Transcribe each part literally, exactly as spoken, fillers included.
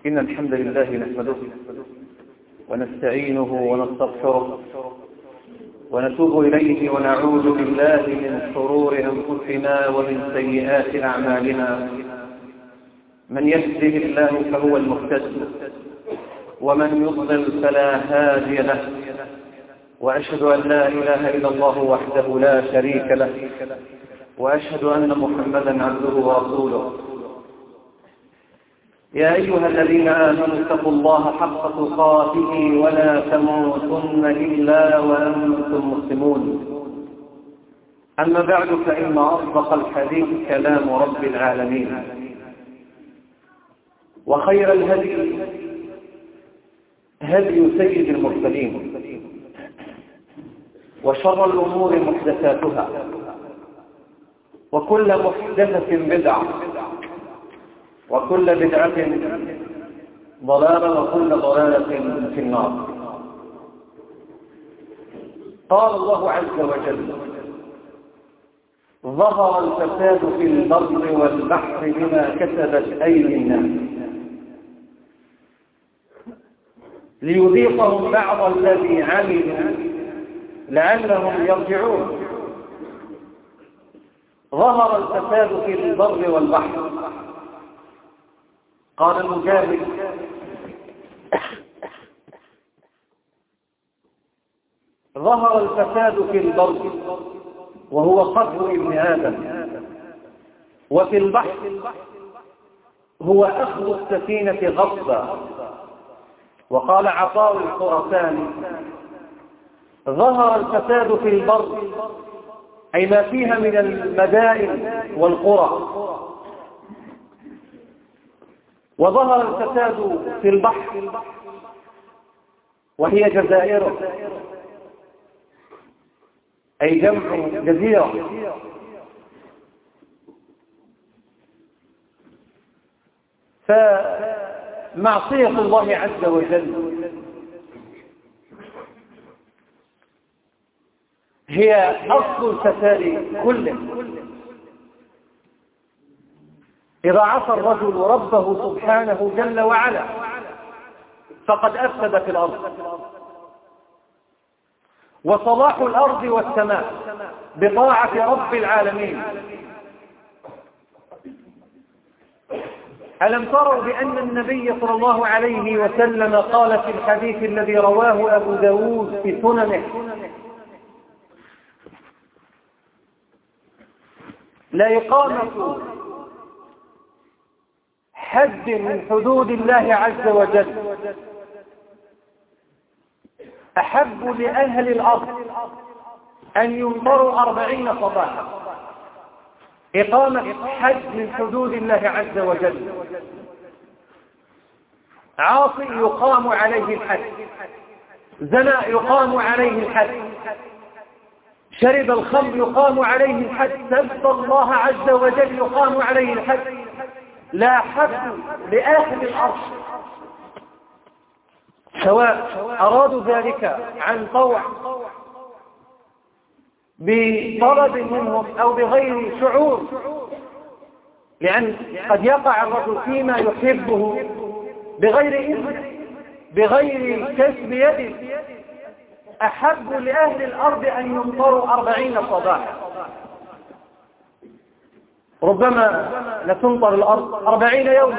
إن الحمد لله نحمده ونستعينه ونستغفره ونتوب إليه ونعوذ بالله من شرور أنفسنا ومن سيئات أعمالنا. من يهده الله فهو المهتد ومن يضلل فلا هادي له، وأشهد أن لا إله إلا الله وحده لا شريك له، وأشهد أن محمدا عبده ورسوله. يا أيها الذين آمنوا اتقوا الله حق تقاته ولا تموتن إلا وأنتم مسلمون. أما بعد، فإن أصدق الحديث كلام رب العالمين، وخير الهدي هدي سيد المرسلين، وشر الأمور محدثاتها، وكل محدثة بدعة، وكل بدعة ضلالة، وكل ضلالة في النار. قال الله عز وجل: ظهر الفساد في البر والبحر بما كسبت أيدي الناس ليذيقهم بعض الذي عملوا لعلهم يرجعون. ظهر الفساد في البر والبحر. قال المجاهد: ظهر الفساد في البر وهو قتل ابن آدم، وفي البحر هو أخذ السفينة غصبا. وقال عطاء الخراساني: ظهر الفساد في البر أي ما فيها من المدائن والقرى، وظهر الفساد في البحر وهي جزائره، أي جمع جزيرة. فمعصية الله عز وجل هي أصل الفساد كله. إذا عصى الرجل ربه سبحانه جل وعلا فقد أفسد في الأرض. وصلاح الأرض والسماء بطاعة رب العالمين. ألم تروا بأن النبي صلى الله عليه وسلم قال في الحديث الذي رواه أبو داود في سننه: لا إقامة حد من حدود الله عز وجل أحب لأهل الأرض أن ينظروا أربعين صباحا. إقامة حد من حدود الله عز وجل. عاصي يقام عليه الحد، زنا يقام عليه الحد، شرب الخمر يقام عليه الحد، سب الله عز وجل يقام عليه الحد. لا حد لآخر الأرض، سواء أرادوا ذلك عن طوع بطلب منهم أو بغير شعور، لأن قد يقع الرجل فيما يحبه بغير إذن، بغير كسب يده. أحب لأهل الأرض أن يمطروا أربعين صباحا. ربما لتمطر الأرض أربعين يوما،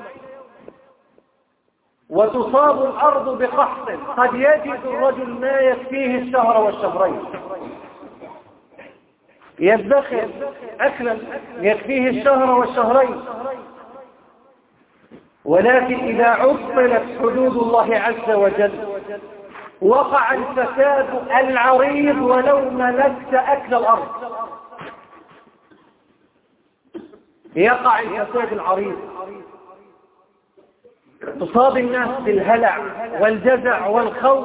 وتصاب الأرض بقحط قد يجد الرجل ما يكفيه الشهر والشهرين، يدخر أكلا يكفيه الشهر والشهرين. ولكن إذا عطلت حدود الله عز وجل وقع الفساد العريض ولو ملكت أكل الأرض. يقع الفساد العريض، تصاب الناس بالهلع والجزع والخوف،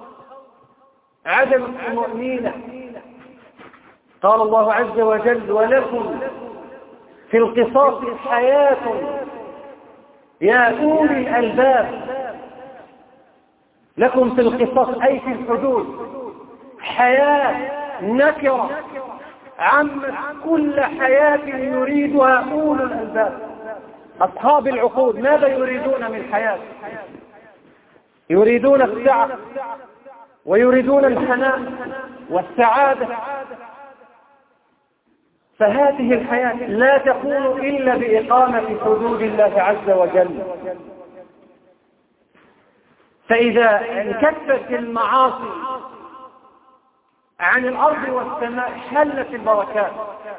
عدم الطمأنينة. قال الله عز وجل: ولكم في القصاص حياة يا أولي الألباب. لكم في القصاص أي في الحدود حياة نكرة عمت كل حياة يريدها أولو الألباب. أصحاب العقول ماذا يريدون من حياة؟ يريدون السعة ويريدون الحنان والسعادة. فهذه الحياة لا تكون إلا بإقامة حدود الله عز وجل. فإذا انكفت المعاصي عن الأرض والسماء حلت البركات،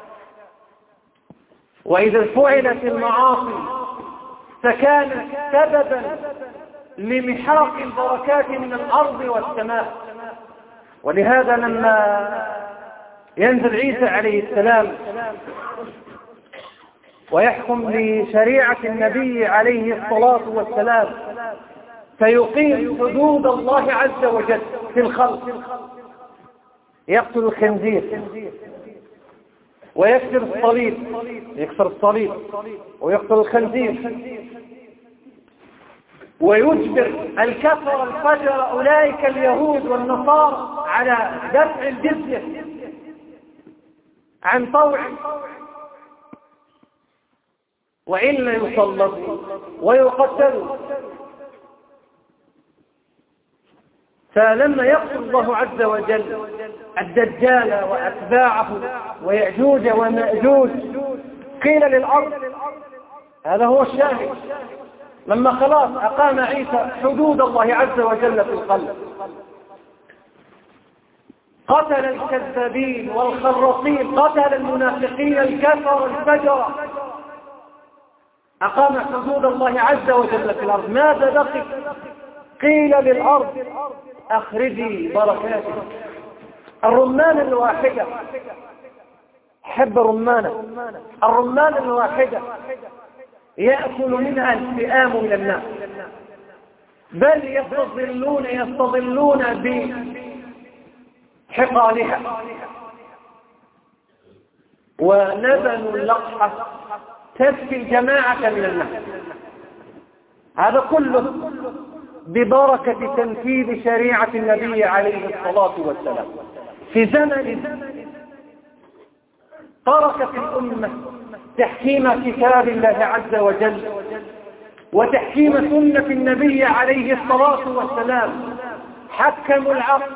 وإذا فعلت المعاصي فكانت سببا لمحاق البركات من الأرض والسماء. ولهذا لما ينزل عيسى عليه السلام ويحكم لشريعة النبي عليه الصلاة والسلام فيقيم حدود الله عز وجل في الخلق، يقتل الخنزير ويكسر الصليب، يكسر الصليب ويقتل الخنزير، ويجبر الكفر الفجر أولئك اليهود والنصارى على دفع الجزية عن طوع، وإلا يصلبوا ويقتلوا. فلما يقتل الله عز وجل الدجال وأتباعه ويأجوج ومأجوج قيل للأرض، هذا هو الشاهد، لما خلاص أقام عيسى حدود الله عز وجل في القلب، قتل الكذابين والخرصين، قتل المنافقين الكفر الفجر، أقام حدود الله عز وجل في الأرض. ماذا بقي؟ قيل للأرض أخرجي بركاتك. الرمان الواحدة، حب رمانة، الرمان الواحدة يأكل منها الفئام من الناس، بل يستظلون يستظلون بحقالها، ونبن اللقحة تسقي الجماعة من الناس. هذا كله ببركة تنفيذ شريعة النبي عليه الصلاة والسلام في زمن تركت الأمة تحكيم كتاب الله عز وجل وتحكيم سنة النبي عليه الصلاة والسلام. حكموا العقل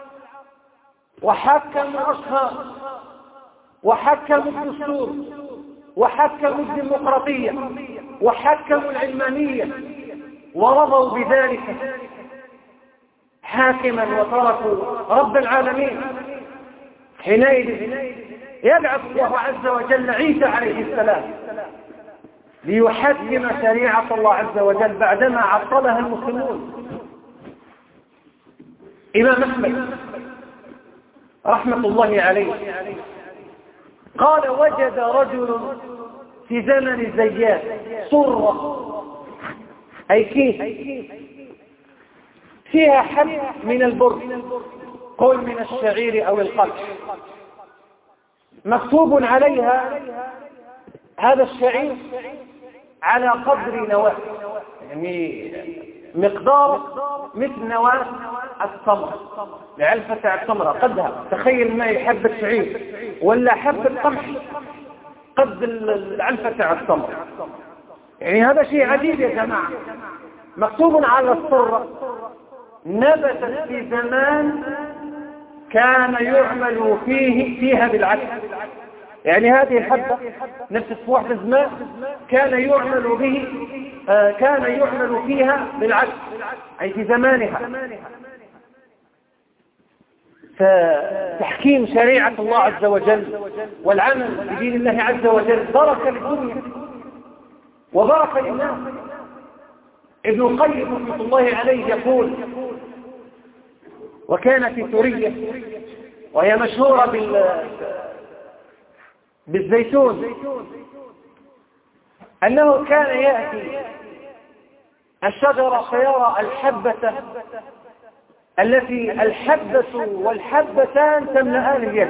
وحكموا الأشخاص وحكموا الدستور وحكموا الديمقراطية وحكموا العلمانية، ورضوا بذلك حاكما وتركوا رب العالمين. حينئذ يبعث الله عز وجل عيسى عليه السلام ليحكم شريعة الله عز وجل بعدما عطلها المسلمون. إمام أحمد رحمة الله عليه قال: وجد رجل في زمن الزيات صرة، أي كيس فيها حب من البر، قل من الشعير أو القمح، مكتوب عليها هذا الشعير على قدر نواة، يعني مقدار مثل نواة التمر، لعلفة التمرة قدها. تخيل ما يحب الشعير ولا حب القمح قد العلفة التمر، يعني هذا شيء عجيب يا جماعة. مكتوب على الصرة، نبتت في زمان كان يعمل فيه فيها بالعكس، يعني هذه الحبة نفس الصفوح في الزمان كان يعمل به آه كان يعمل فيها بالعكس، أي في زمانها. فتحكيم شريعة الله عز وجل والعمل بدين الله عز وجل بركة للدنيا وبركة للناس. ابن القيم رحمة الله عليه يقول: وكان في سوريا، وهي مشهورة بال بالزيتون، أنه كان يأتي الشجرة فيرى الحبة التي الحبة والحبتان تملأان اليد.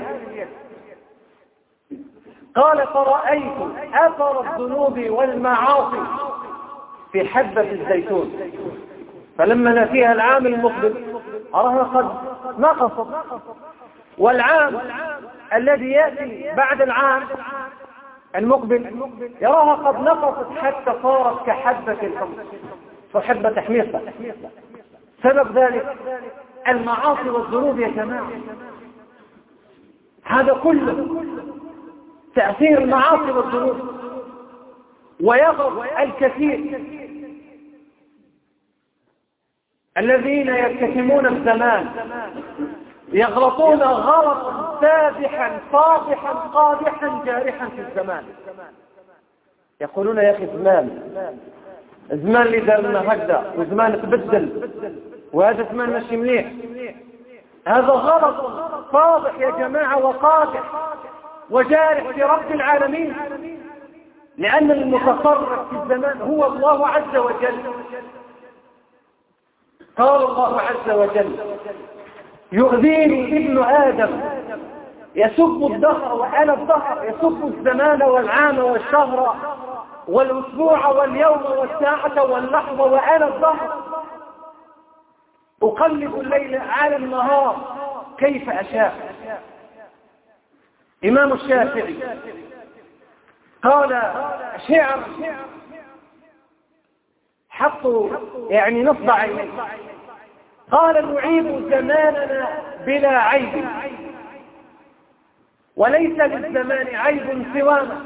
قال: فرأيت أثر الذنوب والمعاصي في حبة الزيتون، فلما نأتيها العام المقبل أراها قد نقصت، والعام الذي يأتي بعد العام المقبل يراها قد نقصت حتى صارت كحبة الحمص فحبة حميصة. سبب ذلك المعاصي والذنوب يا جماعة، هذا كله تأثير المعاصي والذنوب. ويغرب الكثير الذين يتهمون الزمان يغلطون غلطا سابحا فاضحا قادحا جارحا في الزمان. يقولون يا أخي زمان زمان اللي دار لنا هكذا وزمان تبدل وهذا زمان ماشي مليح. هذا غلط فاضح يا جماعة وقادح وجارح في رب العالمين، لأن المتصرف في الزمان هو الله عز وجل. قال الله عز وجل يؤذيني ابن آدم يسب الدهر وأنا الدهر، يسب الزمان والعام والشهر والأسبوع واليوم والساعة واللحظة وأنا الدهر، أقلب الليل على النهار كيف أشاء. إمام الشافعي قال شعر حطوا يعني نصب عينيه، قال نعيب زماننا بلا عيب وليس للزمان عيب سوانا،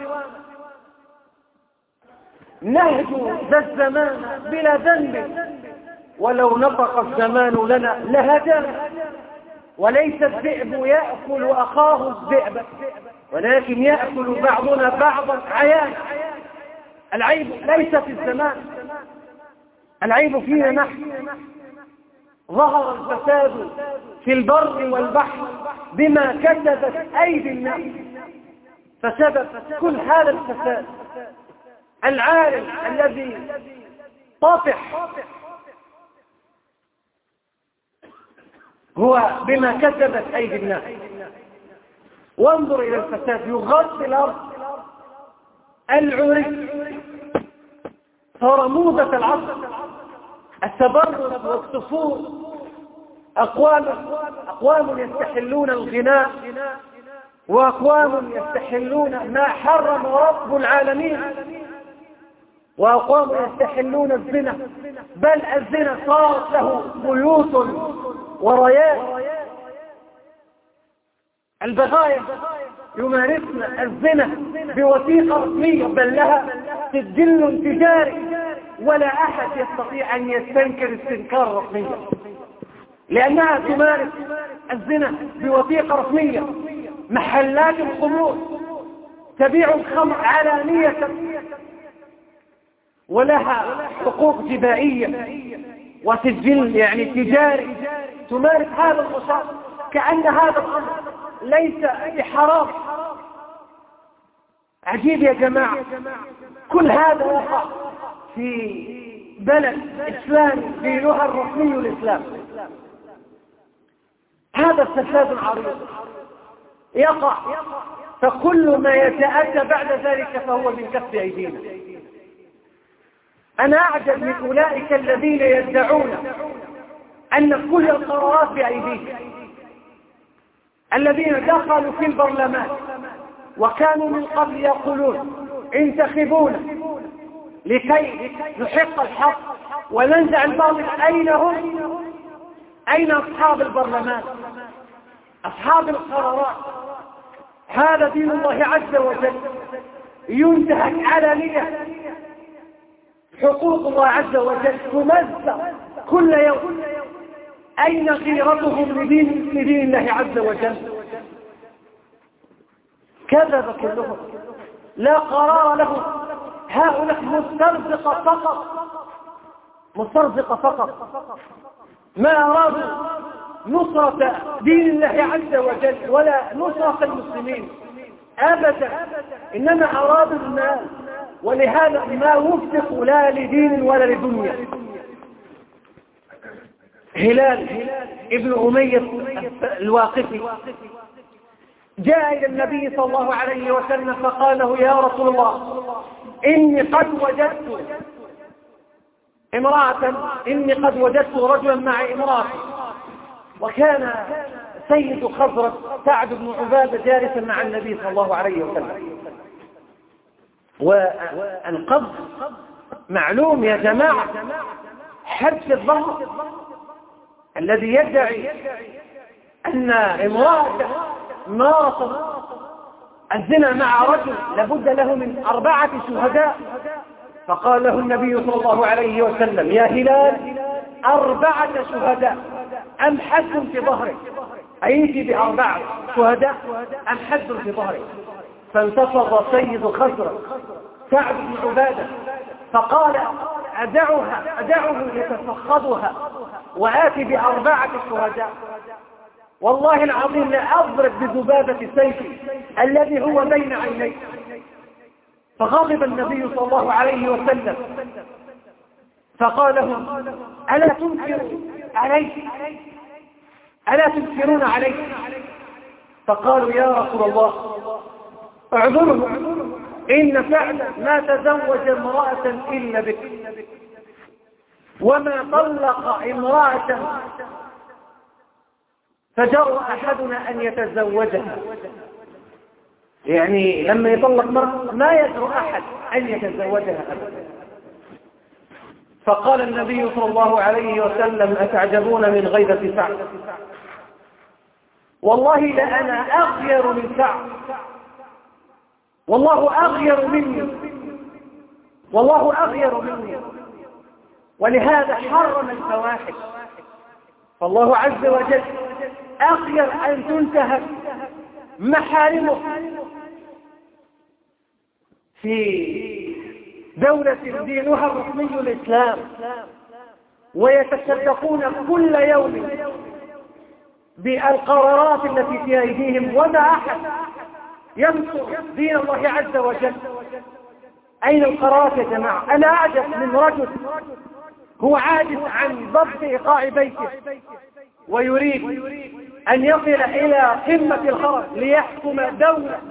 نهج ذا الزمان بلا ذنب ولو نطق الزمان لنا لهدانا، وليس الذئب يأكل أخاه الذئب ولكن يأكل بعضنا بعضا عيانا. العيب ليس في الزمان، العيب فينا نحن. ظهر الفساد في البر والبحر بما كسبت أيدي الناس، فسبب كل هذا الفساد العالم الذي طافح هو بما كسبت أيدي الناس. وانظر إلى الفساد يغطي الأرض، العري صار موضة العصر، التبرج والسفور، أقوام أقوام يستحلون الغناء وأقوام يستحلون ما حرم رب العالمين، وأقوام يستحلون الزنا، بل الزنا صارت له بيوت وريات. البغايا يمارسن الزنا بوثيقة رسمية بل لها سجل تجاري، ولا أحد يستطيع أن يستنكر استنكار رسمية لأنها تمارس الزنا بوثيقة رسمية. محلات الخمور تبيع الخمر علانية ولها حقوق جبائية وسجل يعني تجاري تمارس هذا النشاط كأن هذا الأمر ليس بحرام. عجيب يا جماعة، كل هذا وقع في بلد إسلامي دينها الرسمي الإسلام. هذا الفساد العريض يقع، فكل ما يتأتى بعد ذلك فهو من كسب أيدينا. أنا أعجب من أولئك الذين يدعون أن كل القرارات بأيديهم، الذين دخلوا في البرلمان وكانوا من قبل يقولون انتخبونا لكي نحق الحق وننزع الباطل. أين هم؟ أين أصحاب البرلمان؟ أصحاب القرارات؟ هذا دين الله عز وجل ينتهك علانية، حقوق الله عز وجل تمزق كل يوم. أين غيرتهم لدين, لدين الله عز وجل؟ كذب كلهم، لا قرار لهم. هؤلاء مسترزقة فقط، مسترزقة فقط، ما أرادوا نصرة دين الله عز وجل ولا نصرة المسلمين أبدا، إنما أرادوا المال، ولهذا ما وفقوا لا لدين ولا لدنيا. هلال ابن أمية الواقفي جاء إلى النبي صلى الله عليه وسلم فقال له يا رسول الله إني قد وجدت امرأة إني قد وجدت رجلا مع امرأتي. وكان سيد خزرج سعد بن عبادة جالسا مع النبي صلى الله عليه وسلم، والقبض معلوم يا جماعة، حبس الظهر الذي يدعي أن امرأة مارست الزنا مع رجل لابد له من أربعة شهداء، فقال له النبي صلى الله عليه وسلم: يا هلال، أربعة شهداء أم حد في ظهرك؟ أيتي بأربعة شهداء أم حد في ظهرك؟ فانتفض سيد خزرج سعد بن عبادة فقال: أدعها أدعه يتفخذها وآتي بأربعة شهداء، والله العظيم لأضرب بذبابة سيفي الذي هو بين عيني. فغضب النبي صلى الله عليه وسلم فقال لهم: ألا تنكروا عليه ألا تنكرون عليه؟ فقالوا: يا رسول الله اعذره، إن فعلا ما تزوج امرأة إلا بك، وما طلق امرأة فجرأ أحدنا أن يتزوجها. يعني لما يطلق مرأة ما يجرؤ أحد أن يتزوجها أبدا. فقال النبي صلى الله عليه وسلم: أتعجبون من غيبة سعد؟ والله لأنا أغير من سعد، والله أغير مني، والله أغير مني، ولهذا حرم الفواحش. فالله عز وجل أغير أن تنتهك محارمه في دولة دينها الرسمي الإسلام، ويتصدقون كل يوم بالقرارات التي في أيديهم، ولا أحد ينصر دين الله عز وجل. أين القرارات يا جماعة؟ أنا أعجب من رجل هو عاجز عن ضبط إيقاع بيته ويريد أن يصل إلى قمة الخرج ليحكم دولة.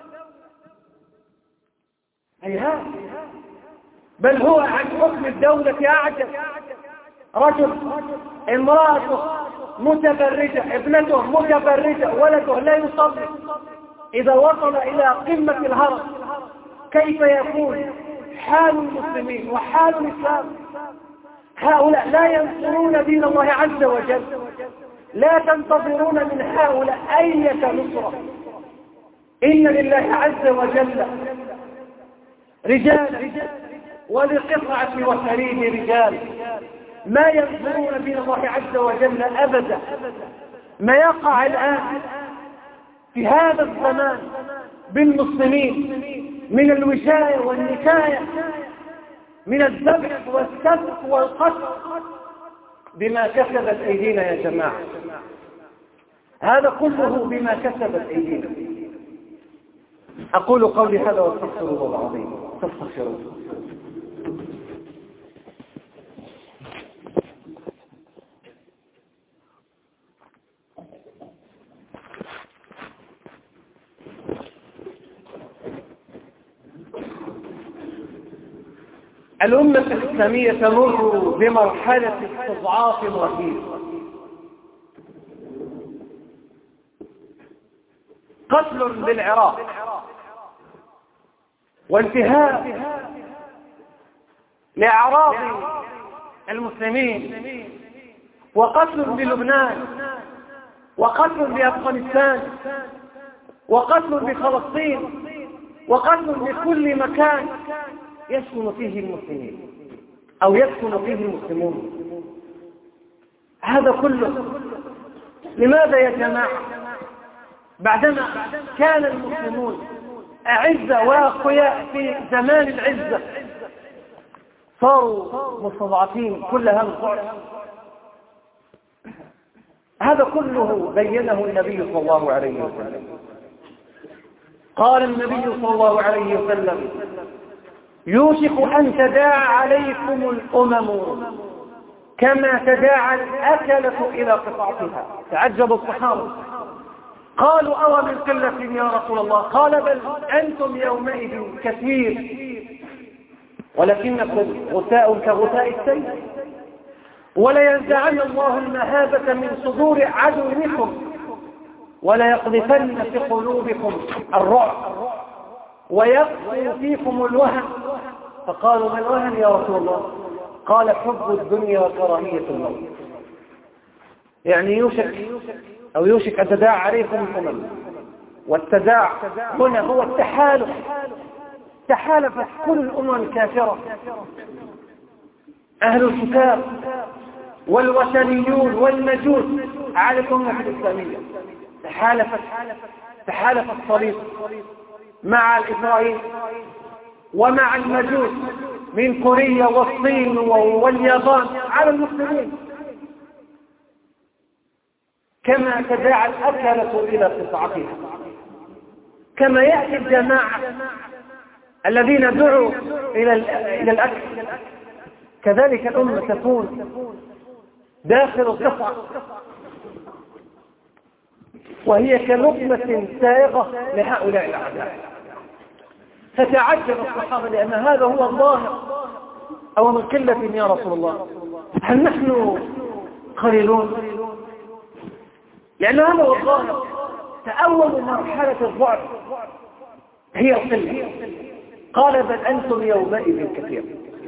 هيهات، بل هو عن حكم الدولة أعجز. رجل امرأته متبرجة، ابنته متبرجة، ولده لا يصلي، إذا وصل إلى قمة الهرم كيف يكون حال المسلمين وحال الإسلام؟ هؤلاء لا ينصرون دين الله عز وجل، لا تنتظرون من هؤلاء أي نصرة. إن لله عز وجل رجال ولقطعة وحريم رجال ما ينصرون دين الله عز وجل أبدا. ما يقع الآن في هذا الزمان بالمسلمين من الوشاية والنكاية، من الذبح والسفك والقتل، بما كسبت أيدينا يا جماعة. هذا كله بما كسبت أيدينا. أقول قولي هذا واستغفر الله العظيم. تستغفروا. الأمة الإسلامية تمر بمرحلة استضعاف رهيب. قتل بالعراق، وانتهاك لأعراض المسلمين، وقتل بلبنان، وقتل بأفغانستان، وقتل بفلسطين، وقتل بكل مكان يسكن فيه المسلمين أو يسكن فيه المسلمون. هذا كله لماذا يا جماعة؟ بعدما كان المسلمون أعزة وأقوياء في زمان العزة صاروا مستضعفين كل هذا الضعف. هذا كله بينه النبي صلى الله عليه وسلم. قال النبي صلى الله عليه وسلم: يوشك أن تداعى عليكم الأمم كما تداعى الأكلة إلى قطعتها. تعجب الصحابة، قالوا: أو من قلة يا رسول الله؟ قال: بل أنتم يومئذ كثير ولكنكم غثاء كغثاء السيل، ولينزعن الله المهابة من صدور عدوكم، وليقذفن في قلوبكم الرعب، ويغفو فيكم الوهن. فقالوا ما الوهن يا رسول الله؟ قال حب الدنيا وكراهية الموت. يعني يوشك أو يوشك أن تداعى عليكم الأمم، والتداعى هنا هو التحالف، تحالفت كل الأمم الكافرة، أهل الكتاب والوثنيون والمجوس على الأمة الإسلامية. تحالفت تحالف الصليب مع الإسرائيل ومع المجوس من كوريا والصين واليابان على المسلمين، كما تداعى الأكلة إلى قطعتها، كما يأتي الجماعة الذين دعوا إلى إلى الأكل، كذلك الأمة تكون داخل القطعة وهي كلقمة سائغة لهؤلاء الأعداء. فتعجب الصحابة لأن هذا هو الظاهر، أو من قلة يا رسول الله؟ هل نحن قليلون؟ لأن هذا هو الظاهر. فأول مرحلة الضعف هي القلة. قال بل أنتم يومئذ كثير.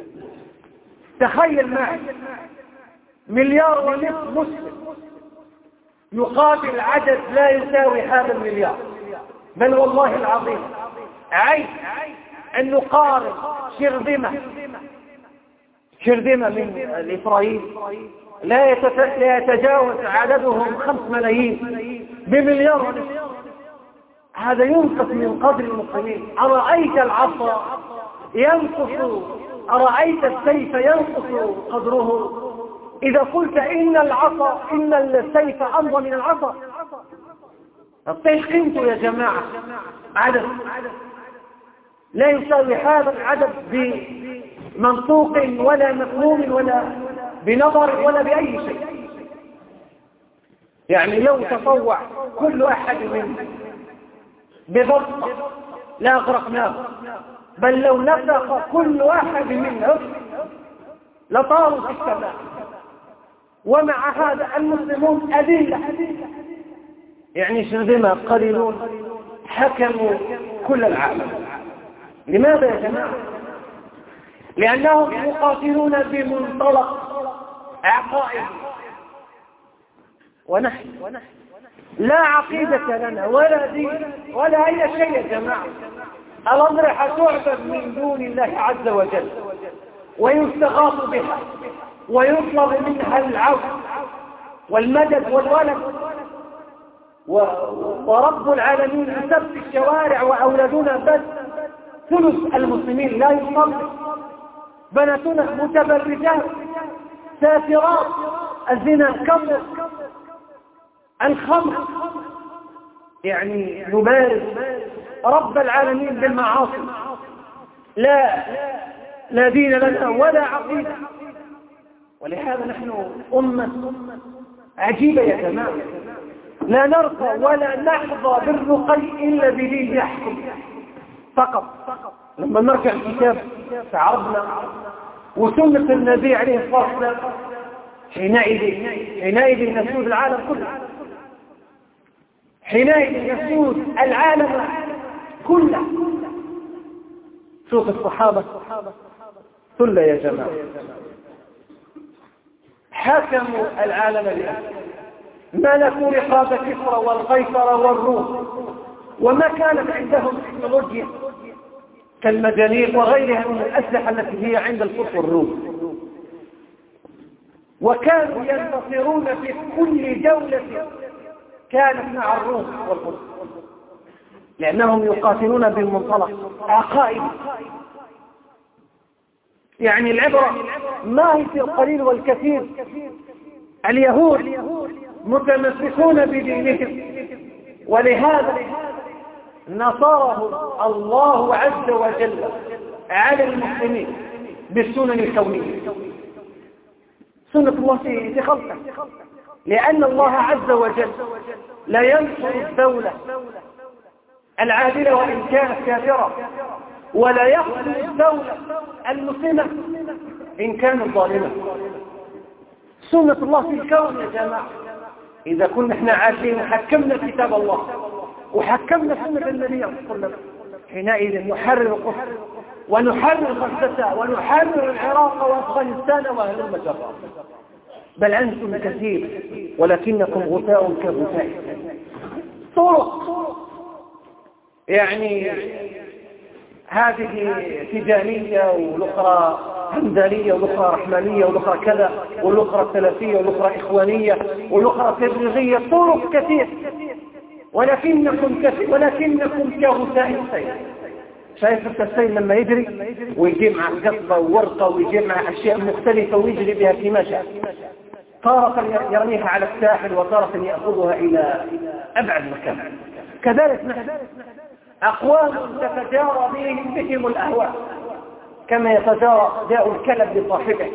تخيل معي مليار ونصف مسلم يقابل عدد لا يساوي هذا المليار، بل والله العظيم عيب أن نقارن شرذمة شرذمة من الإسرائيل لا يتجاوز عددهم خمس ملايين بمليار ونصف. هذا ينقص من قدر المسلمين. أرأيت العصا ينقص، أرأيت السيف ينقص قدره؟ إذا قلت إن العصا إن السيف أمضى من العصا، السيف قيمته يا جماعة عدد لا يساوي هذا العدد بمنطوق ولا مفهوم ولا بنظر ولا بأي شيء. يعني لو تطوع كل أحد منهم بضغط لا أغرقناه، بل لو نفخ كل واحد منهم لطاروا في السماء. ومع هذا المسلمون أذلة، يعني شرذمة قليلون حكموا كل العالم. لماذا يا جماعة؟ لأنهم يقاتلون بمنطلق عقائد، ونحن لا عقيدة لنا ولا دين ولا أي شيء يا جماعة. الأضرحة تعبد من دون الله عز وجل ويستغاث بها ويطلب منها العون والمدد والولد، ورب العالمين يسب في الشوارع وأولادنا بس ثلث المسلمين لا يصلي، بناتنا متبرجات سافرات، الزنا كثر، الخمر، يعني نبارز رب العالمين بالمعاصي. لا لا دين لنا ولا عقيدة. ولهذا نحن أمة عجيبة يا جماعة، لا نرقى ولا نحظى بالرقي إلا بدين يحكم فقط. لما نرجع الكتاب تعرضنا وسنة النبي عليه الصلاة والسلام، حينئذ حينئذ نسود العالم كله، حينئذ نسود العالم كله. شوف الصحابة ثلة يا جماعة، حكموا العالم بأسره، ملكوا رقاب كسرى والقيصر والروم، وما كانت عندهم تكنولوجيا كالمجانيق وغيرها من الأسلحة التي هي عند الكفر والروم. وكانوا ينتصرون في كل دولة كانت مع الروم والفرس، لأنهم يقاتلون بالمنطلق عقائدي. يعني العبرة ما هي في القليل والكثير. اليهود متمسكون بدينهم، ولهذا نصره الله عز وجل على المسلمين بالسنن الكونية، سنة الله في خلقه. لأن الله عز وجل لا ينصر الدولة العادلة وإن كانت كافرة، ولا يخذل الدولة المسلمة إن كانت ظالمة. سنة الله في الكون يا جماعة. إذا كنا احنا عارفين وحكمنا كتاب الله وحكمنا سنة النبي صلى الله عليه وسلم حينئذ نحرر القدس ونحرر غزة ونحرر العراق وأفغانستان وأهل المجرة. بل أنتم كثير ولكنكم غثاء كغثاء طرق، يعني هذه تجانية والأخرى همدانية والأخرى رحمانية والأخرى كذا والأخرى ثلاثية والأخرى إخوانية والأخرى تبليغية، طرق كثير ولكنكم كثير ولكنكم كغثاء السيل. شايف السيل لما يجري ويجيب مع قصبة وورقة ويجيب مع أشياء مختلفة ويجري بها في مشى، تارة يرميها على الساحل وتارة يأخذها إلى أبعد مكان. كذلك نحن أقوام تتجارى بهم بهم الأهواء كما يتجارى داء الكلب لصاحبه.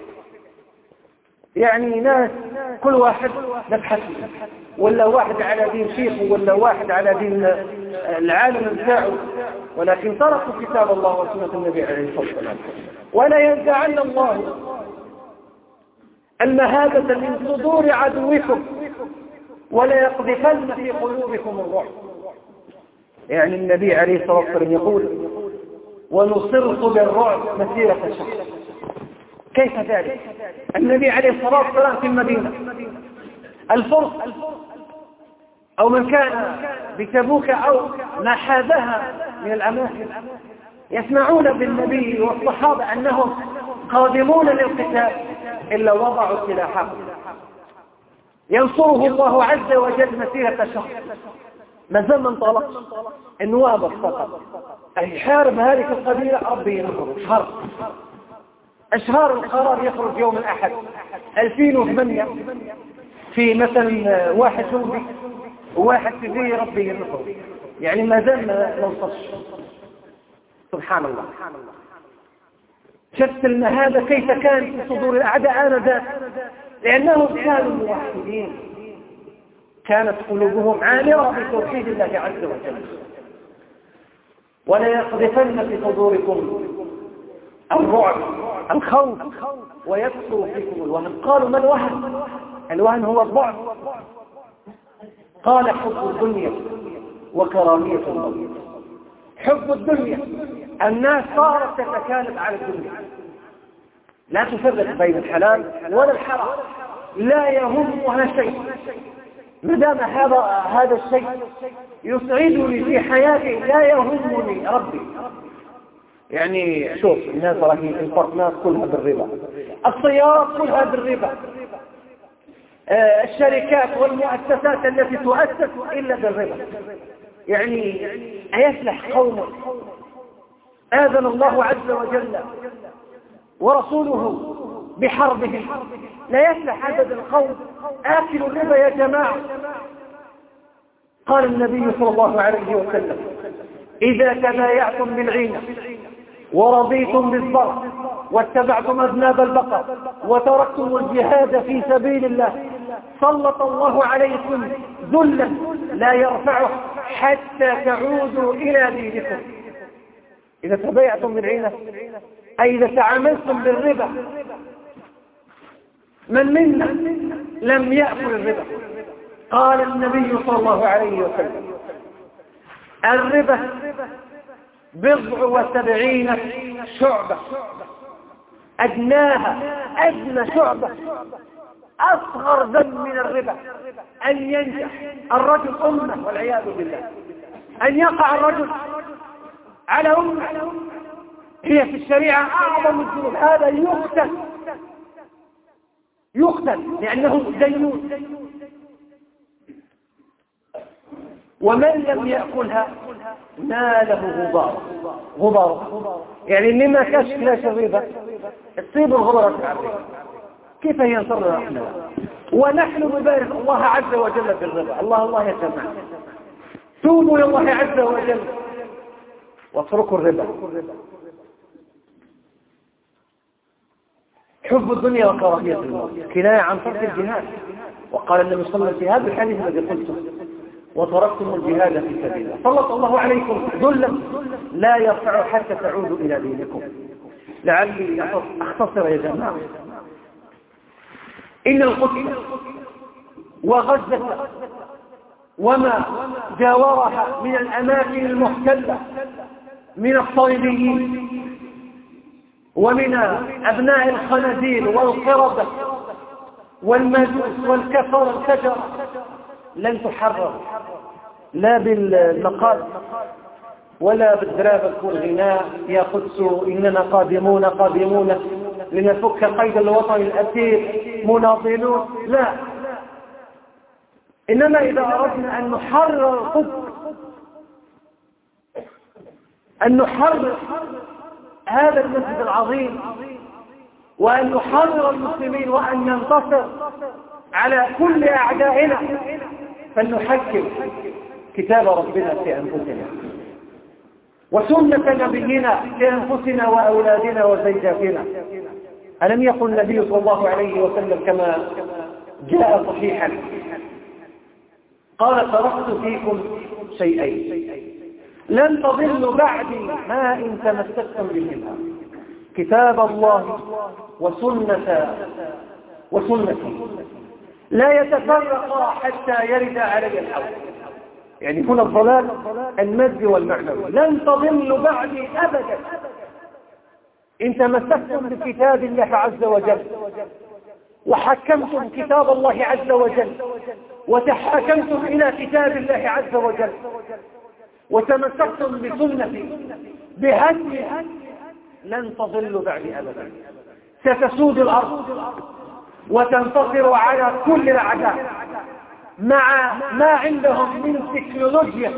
يعني ناس كل واحد نبحث ولا واحد على دين شيخه ولا واحد على دين العالم بتاعه، ولكن تركوا كتاب الله وسنة النبي عليه الصلاة والسلام. ولا ينزعن الله المهابة من صدور عدوكم ولا يقذفن في قلوبكم الرعب. يعني النبي عليه الصلاة والسلام يقول ونصرت بالرعب مسيرة شهر. كيف ذلك؟ النبي عليه الصلاة والسلام في المدينة، الفرس أو من كان بتبوك أو ما حاذها من الأماكن يسمعون بالنبي والصحابة أنهم قادمون للقتال إلا وضعوا سلاحهم. ينصره الله عز وجل مسيرة شهر. ما زمن طلق النواب فقط أي حارب هذه القبيلة ربي ينصره. شهر أشهار القرار يخرج يوم الأحد ألفين وثمانية في مثلا واحد جنبي وواحد في ذي ربي ينصره. يعني ما زال ما نوصلش. سبحان الله. شفت المهابة كيف كان في صدور الأعداء آنذاك، لأنهم كانوا موحدين، كانت قلوبهم عامرة بتوحيد الله عز وجل. ولا يقذفن في صدوركم الرعب الخوف ويكثر فيكم الوهن. قالوا ما الوهن؟ الوهن هو الضعف. قال حب الدنيا وكراهية الموت. حب الدنيا، الناس صارت تتكالب على الدنيا، لا تفرق بين الحلال ولا الحرام، لا يهمها شيء ما دام هذا هذا الشيء يسعدني في حياتي لا يهمني ربي. يعني شوف الناس راهي البارتنات كلها بالربا، السيارات كلها بالربا، آه الشركات والمؤسسات التي تؤسس إلا بالربا. يعني أيفلح قوم آذن الله عز وجل ورسوله بحربهم، لا يفلح عدد القوم آكل الربا يا جماعة. قال النبي صلى الله عليه وسلم إذا تبايعتم بالعينة ورضيتم بالضرب واتبعتم أذناب البقر وتركتم الجهاد في سبيل الله سلط الله عليكم ذلا لا يرفعه حتى تعودوا إلى دينكم. إذا تبايعتم بالعينة أي إذا تعاملتم بالربا. من منا لم يأكل الربا؟ قال النبي صلى الله عليه وسلم الربا بضع وسبعين شعبة، أدناها أدنى شعبة، أصغر ذنب من الربا أن ينجح الرجل أمه والعياذ بالله، أن يقع الرجل على أمه هي في الشريعة أعظم الذنوب. هذا يقتل يقتل لأنه دينون. ومن لم يأكلها ناله غبار غبار يعني لما كشف الربا تصيب الغبرة في الربا. كيف ينصرنا احنا ونحن نبارك الله عز وجل بالربا؟ الله الله يا جماعة توبوا الى الله عز وجل واتركوا الربا. حب الدنيا وكراهية الموت كناية عن ترك الجهاد. وقال النبي صلى الله عليه وسلم في هذا الحديث الذي قلته وتركتم الجهاد في سبيل الله سلط الله عليكم ذلا لا يرفع حتى تعودوا إلى دينكم. لعلي أختصر يا جماعة. إن القدس وغزة وما جاورها من الأماكن المحتلة من الصليبيين ومن أبناء الخنازير والقردة والمجوس والكفر الفجر لن تحرر لا بالمقال ولا بالدراب الغناء يا قدس إننا قادمون قادمون لنفك قيد الوطن الأسير مناضلون، لا، إنما إذا أردنا أن نحرر القدس، أن نحرر هذا المسجد العظيم، وأن نحرر المسلمين، وأن ننتصر على كل أعدائنا، فلنحكم كتاب ربنا في أنفسنا وسنة نبينا في أنفسنا وأولادنا وزوجاتنا. ألم يقل النبي صلى الله عليه وسلم كما جاء صحيحا قال تركت فيكم شيئين لن تضلوا بعدي ما إن تمسكتم بهما، كتاب الله وسنة وسنتي لا يتفرقا حتى يرد علي الحوض. يعني هنا الضلال المادي والمعنوي. لن تضلوا بعدي أبدا إن تمسكتم بكتاب الله عز وجل وحكمتم كتاب الله عز وجل وتحاكمتم إلى كتاب الله عز وجل وتمسكتم بسنتي بهدي، لن تضلوا بعدي أبدا. ستسود الأرض وتنتصر على كل الأعداء مع ما عندهم من تكنولوجيا،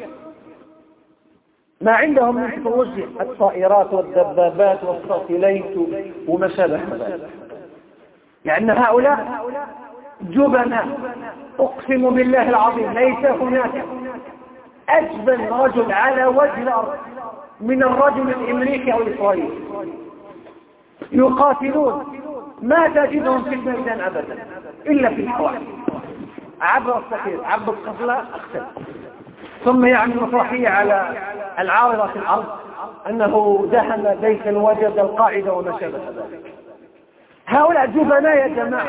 ما عندهم من تكنولوجيا الطائرات والدبابات والساتلايت وما شابه ذلك. يعني هؤلاء جبناء، أقسم بالله العظيم ليس هناك أجبن رجل على وجه الأرض من الرجل الأمريكي أو الإسرائيلي. يقاتلون ما تجدهم في الميدان أبدا إلا في الحوار عبر الصخير عبر القفلة أختل. ثم يعني مسرحية على العارضة في الأرض أنه دهم بيتا وجد القاعدة وما شابه ذلك. هؤلاء جبناء يا جماعة،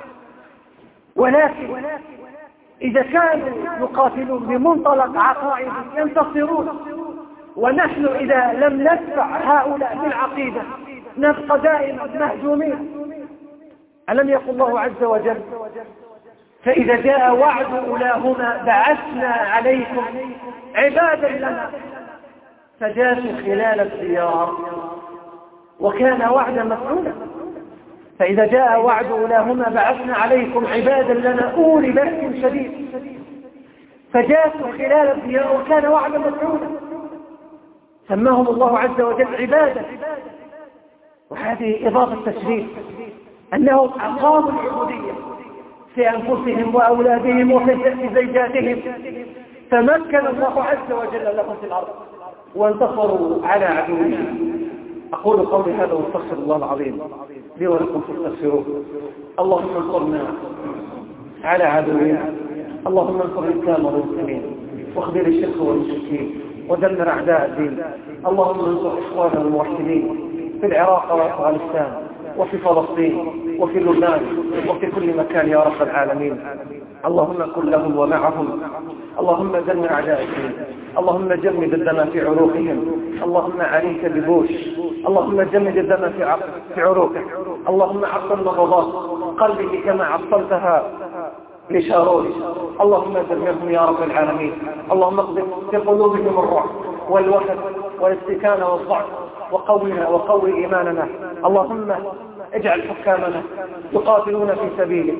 ولكن إذا كانوا يقاتلون بمنطلق عقائدي ينتصرون، ونحن إذا لم ندفع هؤلاء بالعقيدة نبقى دائما مهزومين. ألم يقل الله عز وجل فإذا جاء وعد أولاهما بعثنا عليكم عبادا لنا فجاسوا خلال الديار وكان وعدا مفعولا. فإذا جاء وعد أولاهما بعثنا عليكم عبادا لنا أولي بأس شديد فجاسوا خلال الديار وكان وعدا مفعولا. سماهم الله عز وجل عبادا، وهذه إضافة تشريف أنهم أقاموا العبودية في أنفسهم وأولادهم وفي زوجاتهم، فمكن الله عز وجل لهم في الأرض وانتصروا على عدوهم. أقول قولي هذا واستغفر الله العظيم لي ولكم فاستغفروه. اللهم انصرنا على عدونا، اللهم انصر الإسلام والمسلمين واخذل الشرك والمشركين ودمر أعداء الدين. اللهم انصر إخواننا الموحدين في العراق وأفغانستان وفي فلسطين وفي لبنان وفي كل مكان يا رب العالمين. اللهم كن لهم ومعهم، اللهم دمر أعداء الدين، اللهم جمد الدم في عروقهم، اللهم عليك ببوش، اللهم جمد الدم في في عروقه، اللهم عطل نبضات قلبه كما عطلتها لشارون، اللهم دمرهم يا رب العالمين. اللهم اقذف في قلوبهم الرعب والوحد والاستكانة والضعف وقونا وقوي إيماننا. اللهم اجعل حكامنا يقاتلون في سبيلك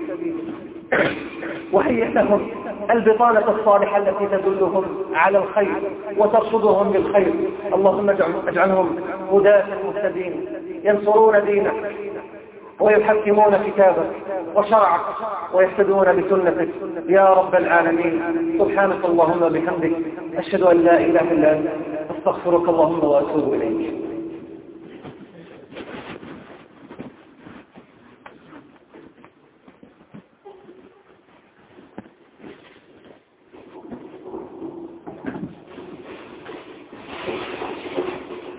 وهيئ لهم البطانة الصالحة التي تدلهم على الخير وترشدهم بالخير. اللهم اجعلهم هداة مهتدين ينصرون دينك ويحكمون كتابك وشرعك ويهتدون بسنتك يا رب العالمين. سبحانك اللهم وبحمدك أشهد أن لا إله إلا أنت أستغفرك اللهم وأتوب إليك.